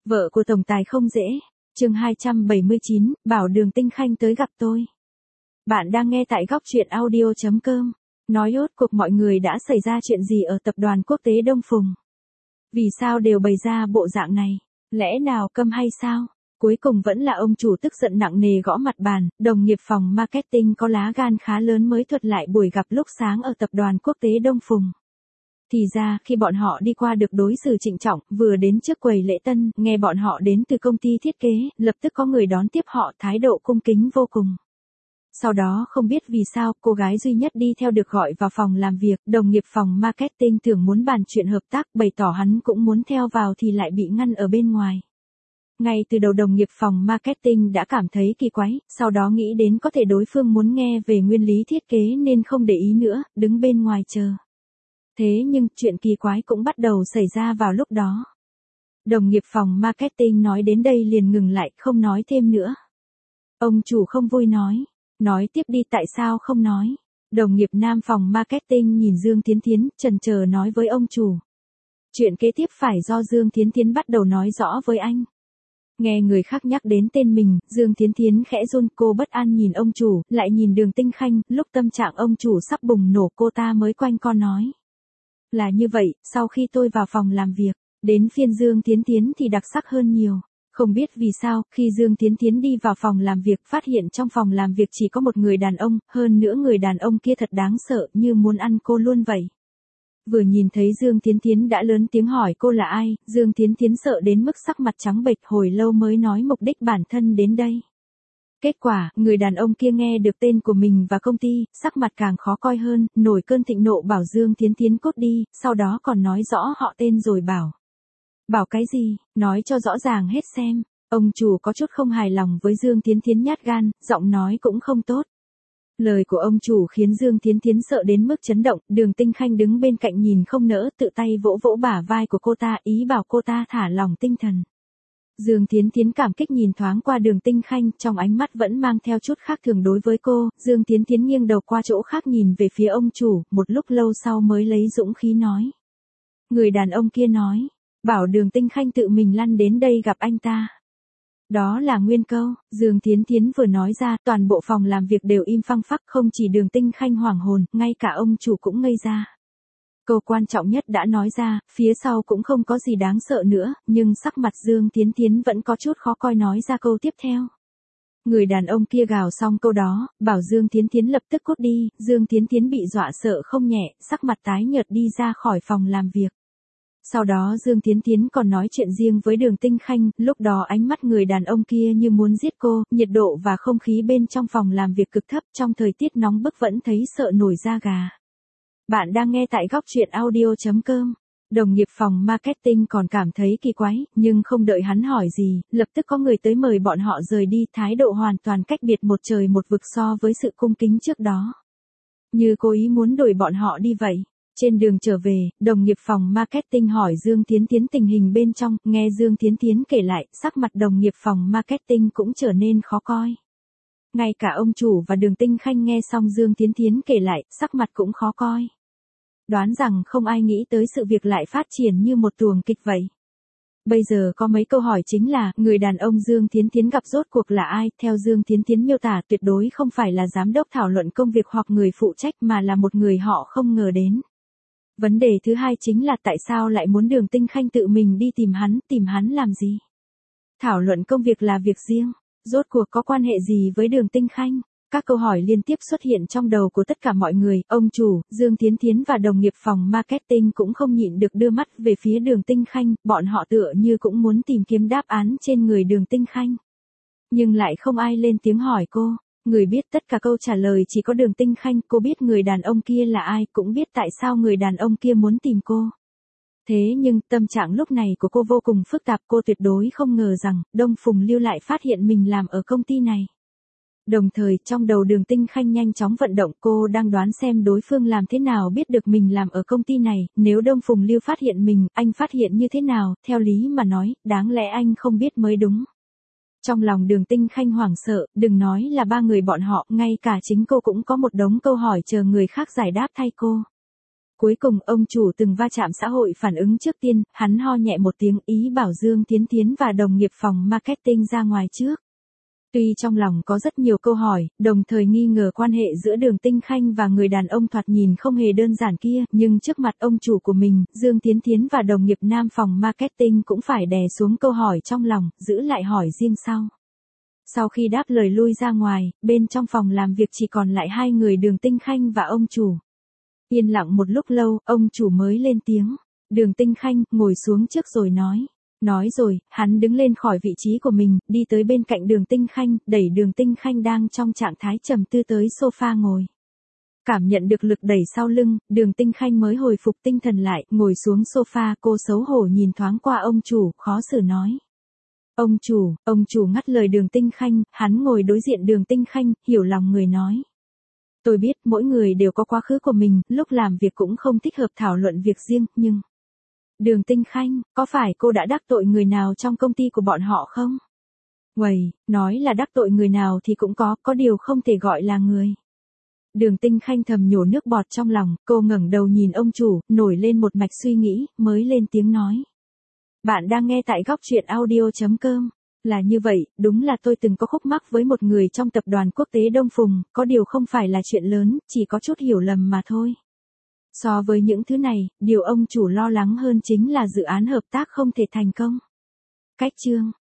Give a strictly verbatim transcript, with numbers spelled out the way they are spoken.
Vợ của tổng tài không dễ. Chương hai trăm bảy mươi chín, bảo Đường Tinh Khanh tới gặp tôi. Bạn đang nghe tại góc truyện audio chấm com. Nói rốt cuộc mọi người đã xảy ra chuyện gì ở tập đoàn quốc tế Đông Phùng? Vì sao đều bày ra bộ dạng này? Lẽ nào câm hay sao? Cuối cùng vẫn là ông chủ tức giận nặng nề gõ mặt bàn, đồng nghiệp phòng marketing có lá gan khá lớn mới thuật lại buổi gặp lúc sáng ở tập đoàn quốc tế Đông Phùng. Thì ra, khi bọn họ đi qua được đối xử trịnh trọng, vừa đến trước quầy lễ tân, nghe bọn họ đến từ công ty thiết kế, lập tức có người đón tiếp họ thái độ cung kính vô cùng. Sau đó không biết vì sao, cô gái duy nhất đi theo được gọi vào phòng làm việc, đồng nghiệp phòng marketing tưởng muốn bàn chuyện hợp tác, bày tỏ hắn cũng muốn theo vào thì lại bị ngăn ở bên ngoài. Ngay từ đầu đồng nghiệp phòng marketing đã cảm thấy kỳ quái, sau đó nghĩ đến có thể đối phương muốn nghe về nguyên lý thiết kế nên không để ý nữa, đứng bên ngoài chờ. Thế nhưng, chuyện kỳ quái cũng bắt đầu xảy ra vào lúc đó. Đồng nghiệp phòng marketing nói đến đây liền ngừng lại, không nói thêm nữa. Ông chủ không vui nói. Nói tiếp đi, tại sao không nói? Đồng nghiệp nam phòng marketing nhìn Dương Thiến Thiến, chần chờ nói với ông chủ. Chuyện kế tiếp phải do Dương Thiến Thiến bắt đầu nói rõ với anh. Nghe người khác nhắc đến tên mình, Dương Thiến Thiến khẽ run, cô bất an nhìn ông chủ, lại nhìn Đường Tinh Khanh, lúc tâm trạng ông chủ sắp bùng nổ cô ta mới quanh co nói. Là như vậy, sau khi tôi vào phòng làm việc, đến phiên Dương Thiến Thiến thì đặc sắc hơn nhiều. Không biết vì sao, khi Dương Thiến Thiến đi vào phòng làm việc phát hiện trong phòng làm việc chỉ có một người đàn ông, hơn nữa người đàn ông kia thật đáng sợ như muốn ăn cô luôn vậy. Vừa nhìn thấy Dương Thiến Thiến đã lớn tiếng hỏi cô là ai, Dương Thiến Thiến sợ đến mức sắc mặt trắng bệch hồi lâu mới nói mục đích bản thân đến đây. Kết quả, người đàn ông kia nghe được tên của mình và công ty, sắc mặt càng khó coi hơn, nổi cơn thịnh nộ bảo Dương Thiến Thiến cút đi, sau đó còn nói rõ họ tên rồi bảo. Bảo cái gì, nói cho rõ ràng hết xem. Ông chủ có chút không hài lòng với Dương Thiến Thiến nhát gan, giọng nói cũng không tốt. Lời của ông chủ khiến Dương Thiến Thiến sợ đến mức chấn động, Đường Tinh Khanh đứng bên cạnh nhìn không nỡ, tự tay vỗ vỗ bả vai của cô ta, ý bảo cô ta thả lỏng tinh thần. Dương Thiến Thiến cảm kích nhìn thoáng qua Đường Tinh Khanh, trong ánh mắt vẫn mang theo chút khác thường đối với cô, Dương Thiến Thiến nghiêng đầu qua chỗ khác nhìn về phía ông chủ, một lúc lâu sau mới lấy dũng khí nói. Người đàn ông kia nói, bảo Đường Tinh Khanh tự mình lăn đến đây gặp anh ta. Đó là nguyên câu, Dương Thiến Thiến vừa nói ra, toàn bộ phòng làm việc đều im phăng phắc, không chỉ Đường Tinh Khanh hoảng hồn, ngay cả ông chủ cũng ngây ra. Câu quan trọng nhất đã nói ra, phía sau cũng không có gì đáng sợ nữa, nhưng sắc mặt Dương Thiến Thiến vẫn có chút khó coi nói ra câu tiếp theo. Người đàn ông kia gào xong câu đó, bảo Dương Thiến Thiến lập tức cút đi, Dương Thiến Thiến bị dọa sợ không nhẹ, sắc mặt tái nhợt đi ra khỏi phòng làm việc. Sau đó Dương Thiến Thiến còn nói chuyện riêng với Đường Tinh Khanh, lúc đó ánh mắt người đàn ông kia như muốn giết cô, nhiệt độ và không khí bên trong phòng làm việc cực thấp trong thời tiết nóng bức vẫn thấy sợ nổi da gà. Bạn đang nghe tại góc truyện audio chấm com. Đồng nghiệp phòng marketing còn cảm thấy kỳ quái, nhưng không đợi hắn hỏi gì, lập tức có người tới mời bọn họ rời đi, thái độ hoàn toàn cách biệt một trời một vực so với sự cung kính trước đó. Như cố ý muốn đuổi bọn họ đi vậy. Trên đường trở về, đồng nghiệp phòng marketing hỏi Dương Thiến Thiến tình hình bên trong, nghe Dương Thiến Thiến kể lại, sắc mặt đồng nghiệp phòng marketing cũng trở nên khó coi. Ngay cả ông chủ và Đường Tinh Khanh nghe xong Dương Thiến Thiến kể lại, sắc mặt cũng khó coi. Đoán rằng không ai nghĩ tới sự việc lại phát triển như một tuồng kịch vậy. Bây giờ có mấy câu hỏi chính là, người đàn ông Dương Thiến Thiến gặp rốt cuộc là ai? Theo Dương Thiến Thiến miêu tả tuyệt đối không phải là giám đốc thảo luận công việc hoặc người phụ trách mà là một người họ không ngờ đến. Vấn đề thứ hai chính là tại sao lại muốn Đường Tinh Khanh tự mình đi tìm hắn, tìm hắn làm gì? Thảo luận công việc là việc riêng, rốt cuộc có quan hệ gì với Đường Tinh Khanh? Các câu hỏi liên tiếp xuất hiện trong đầu của tất cả mọi người, ông chủ, Dương Thiến Thiến và đồng nghiệp phòng marketing cũng không nhịn được đưa mắt về phía Đường Tinh Khanh, bọn họ tựa như cũng muốn tìm kiếm đáp án trên người Đường Tinh Khanh. Nhưng lại không ai lên tiếng hỏi cô. Người biết tất cả câu trả lời chỉ có Đường Tinh Khanh, cô biết người đàn ông kia là ai, cũng biết tại sao người đàn ông kia muốn tìm cô. Thế nhưng, tâm trạng lúc này của cô vô cùng phức tạp, cô tuyệt đối không ngờ rằng, Đông Phùng Lưu lại phát hiện mình làm ở công ty này. Đồng thời, trong đầu Đường Tinh Khanh nhanh chóng vận động, cô đang đoán xem đối phương làm thế nào biết được mình làm ở công ty này, nếu Đông Phùng Lưu phát hiện mình, anh phát hiện như thế nào, theo lý mà nói, đáng lẽ anh không biết mới đúng. Trong lòng Đường Tinh Khanh hoảng sợ, đừng nói là ba người bọn họ, ngay cả chính cô cũng có một đống câu hỏi chờ người khác giải đáp thay cô. Cuối cùng ông chủ từng va chạm xã hội phản ứng trước tiên, hắn ho nhẹ một tiếng ý bảo Dương Thiến Thiến và đồng nghiệp phòng marketing ra ngoài trước. Tuy trong lòng có rất nhiều câu hỏi, đồng thời nghi ngờ quan hệ giữa Đường Tinh Khanh và người đàn ông thoạt nhìn không hề đơn giản kia, nhưng trước mặt ông chủ của mình, Dương Thiến Thiến và đồng nghiệp nam phòng marketing cũng phải đè xuống câu hỏi trong lòng, giữ lại hỏi riêng sau. Sau khi đáp lời lui ra ngoài, bên trong phòng làm việc chỉ còn lại hai người Đường Tinh Khanh và ông chủ. Yên lặng một lúc lâu, ông chủ mới lên tiếng. Đường Tinh Khanh ngồi xuống trước rồi nói. Nói rồi, hắn đứng lên khỏi vị trí của mình, đi tới bên cạnh Đường Tinh Khanh, đẩy Đường Tinh Khanh đang trong trạng thái trầm tư tới sofa ngồi. Cảm nhận được lực đẩy sau lưng, Đường Tinh Khanh mới hồi phục tinh thần lại, ngồi xuống sofa, cô xấu hổ nhìn thoáng qua ông chủ, khó xử nói. Ông chủ, ông chủ ngắt lời Đường Tinh Khanh, hắn ngồi đối diện Đường Tinh Khanh, hiểu lòng người nói. Tôi biết mỗi người đều có quá khứ của mình, lúc làm việc cũng không thích hợp thảo luận việc riêng, nhưng... Đường Tinh Khanh, có phải cô đã đắc tội người nào trong công ty của bọn họ không? Uầy, nói là đắc tội người nào thì cũng có, có điều không thể gọi là người. Đường Tinh Khanh thầm nhổ nước bọt trong lòng, cô ngẩng đầu nhìn ông chủ, nổi lên một mạch suy nghĩ, mới lên tiếng nói. Bạn đang nghe tại góc truyện audio chấm com. Là như vậy, đúng là tôi từng có khúc mắc với một người trong tập đoàn quốc tế Đông Phùng, có điều không phải là chuyện lớn, chỉ có chút hiểu lầm mà thôi. So với những thứ này, điều ông chủ lo lắng hơn chính là dự án hợp tác không thể thành công. Cách chương